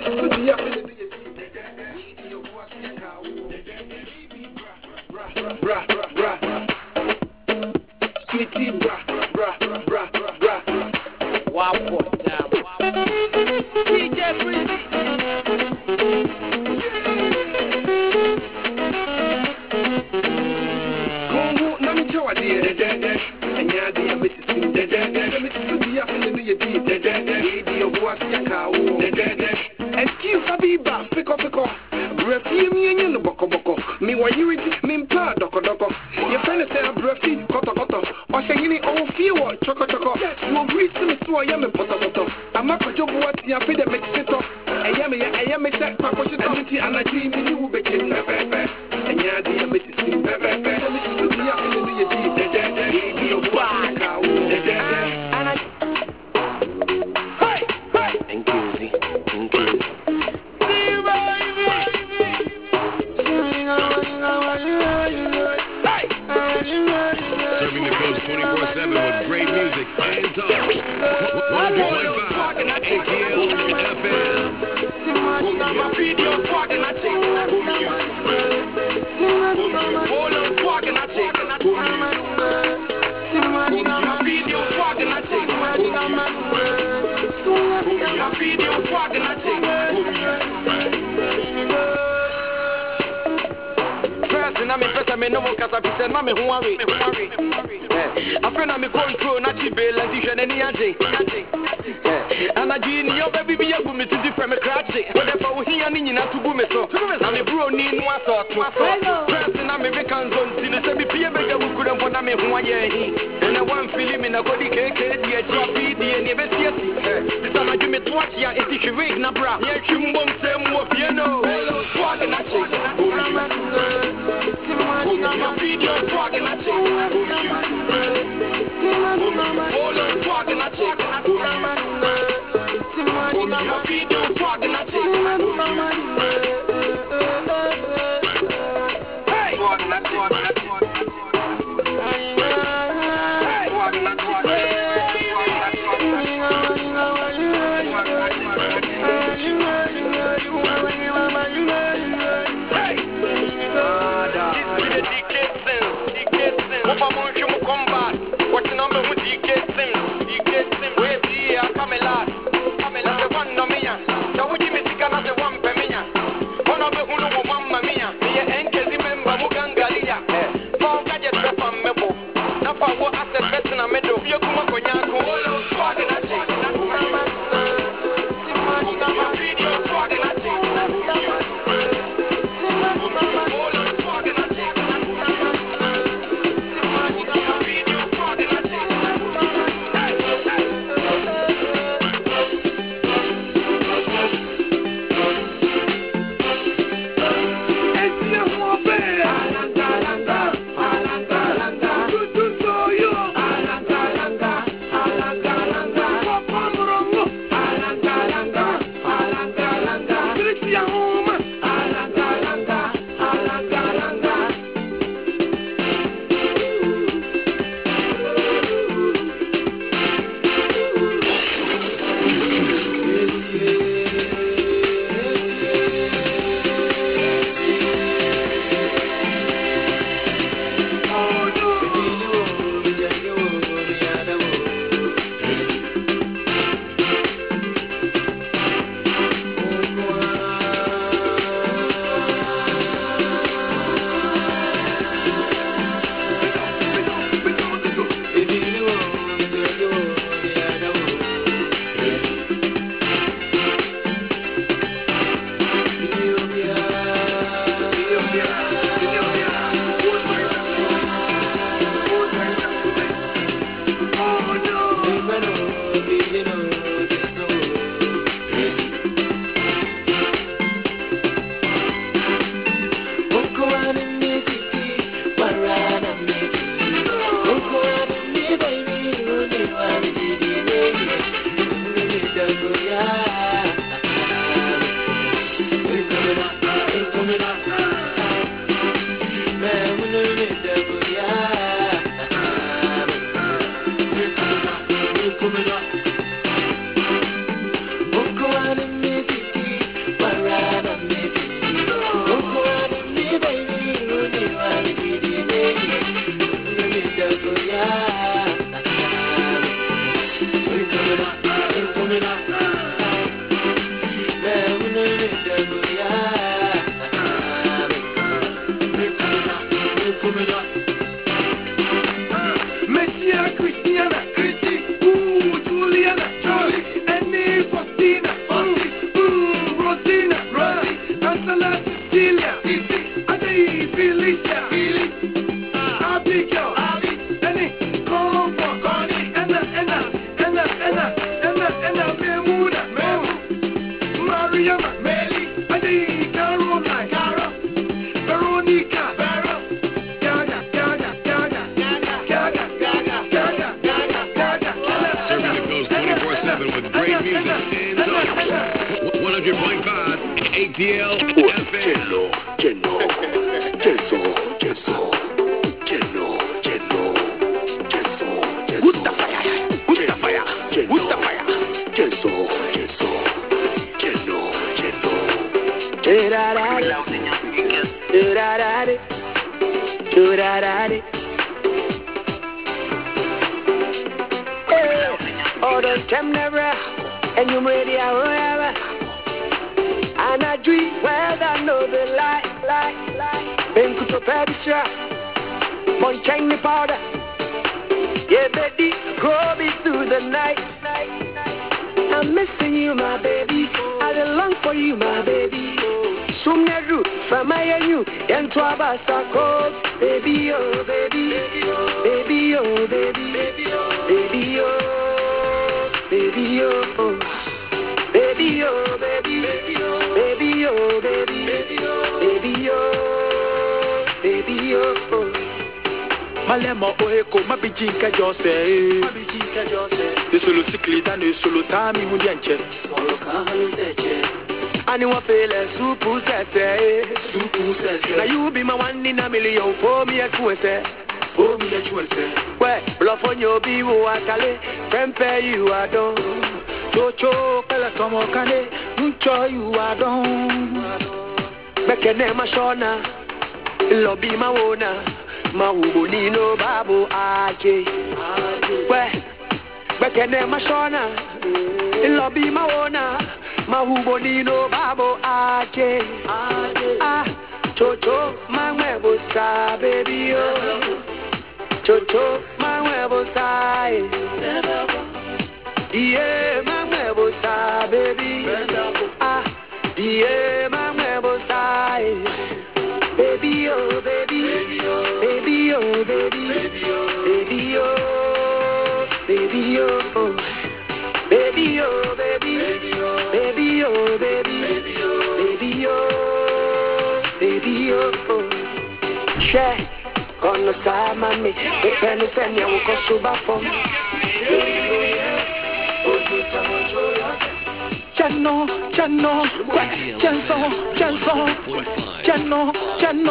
Sweetie, bra, bra, bra, bra. Wow, down. DJ Breezy. Congo, Nami Chowa, dear, and Yadi, I'm Mrs. Sim, Mrs. Dia, and the New Deep, the Obuasi, excuse Abiba, pick up. Brefi, me and the Boko. Me, why you mean pa, doko. Your friend said, Brefi, koto. Or saying, oh, few, choco. So, greet me, so I am a poto. I'm a job what you feed a mix it up. I am a set, Papa, and I dream in you, but and Yadi, I'm Mrs. Sim, Mrs. Dia, and the New Deep, the Obuasi, Serving the coast 24/7 with great music and talk. 102.5 ATL FM. Na me pesa me no mo kasa pisa na me ho awe. Afena me control na chi bela di hwe ni age. Ana ji ni yo baby bi agu me sisi from me crache. Whatever wo hia ni nyina to gu me so. Na me bro ni no aso. Press na me be kan zone ti no se bi pie be ga wu kura mpo na me ho aye hi. Na one feeling me na kodi keke di e chi bi di e ni be siesi. Bisa na ju me to achi ya enti hwe na bra. Ye twumbom sem wo fie no. Swag na chi. Your video swag and I check. Hold on, swag and I check. Your video swag and I check. Hey, swag and I check. Watching on me with DK Sims, where see I come a lot. That's the one no me. So we give me sick and that's the one per me. Mariama, Meli, Adi, Caroline, Cara, Veronica, Vera, Gaga, Gaga, Gaga, Gaga, Gaga, Gaga, Gaga, Gaga, Gaga. Serving the coast 24/7 with great music and talk. 100.5 ATL FM. Oh, don't come never, and you ready, and I dream well, I know the light. Ben kuto pedisha, mon change powder. Yeah, baby, grow me through the night. I'm missing you, my baby. I long for you, my baby. Sumneru, from my and you, and Twabasa calls, baby, oh, baby, baby, oh, baby, baby, oh, baby, oh, baby, oh, baby, oh, baby, baby, oh, baby, oh, baby, baby, oh, baby, oh. Malema oeko mabijinka jose Isolo siklita no isolo tami hundianche Ani wa fele supu sese Na you be my one in a million for me a choice Where bluff on your be wo atale Prempe you are done Chocho kala tomo kane Mucho you are done Bekene mashona Lobby ma wona Mahubo nino babu aje We Bekene mashona Lobby ma wona Mahubo nino babu aje Ah Chocho mangwebo sa baby oh Chocho mangwebo sa Yeah mangwebo sa baby Ah Yeah mangwebo sa Baby oh baby baby oh baby baby oh baby oh baby oh baby oh baby baby oh baby baby oh baby oh share on the side mommy the penny send you go suba for Chano, chano, chanson, chano,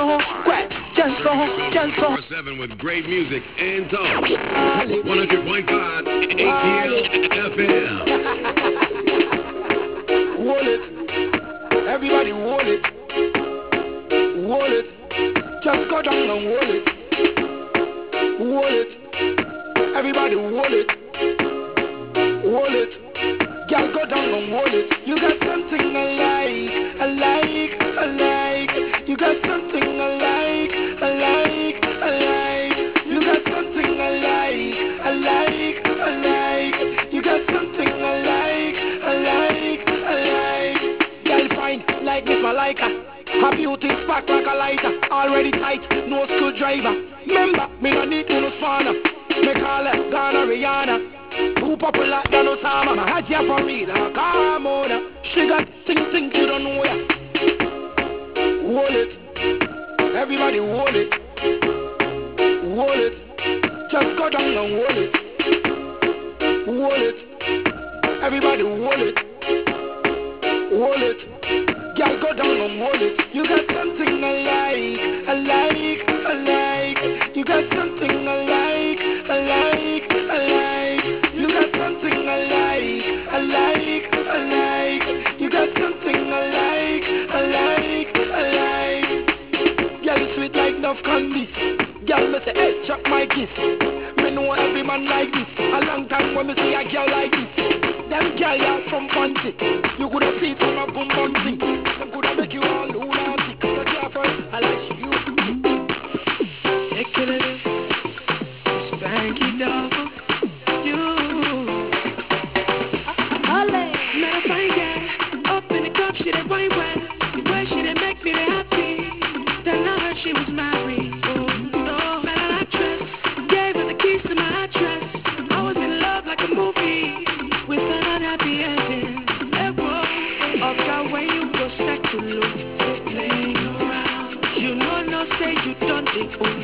chanson 7 with great music and talk. 100.5 ATL FM. Wallet, everybody wallet, just go down and wallet, everybody wallet, girl go down and wallet. You got something I like, you got something I like, you got something I like, you got something I like. Girl fine like Miss Malika, her beauty spark like a lighter, already tight, no screwdriver. Remember, me no need no spanner, me call her Ghana Rihanna. Too popular than Osama, my Hajia Farida, come on. She got ting you don't know ya. Wallet, everybody wallet, just go down and wallet, everybody wallet, girl go down and wallet. You got something I like, you got something I like. You got something I like. You got something I like. Girl, you sweet like enough candies. Girl, me say, hey, chuck my kiss. Me know every man like this. A long time when me see a girl like this. Them girl, you're from fancy. You coulda see it from a boom bum thing. Them coulda make you all lunatic. So careful, I like you. Spank it up. She didn't wine well, the way she didn't make me happy. Then I heard she was married. Oh no, met an actress, gave her the keys to my address. I was in love like a movie with an unhappy ending. Of when you go settle low. Playing around. You know, no say you don't the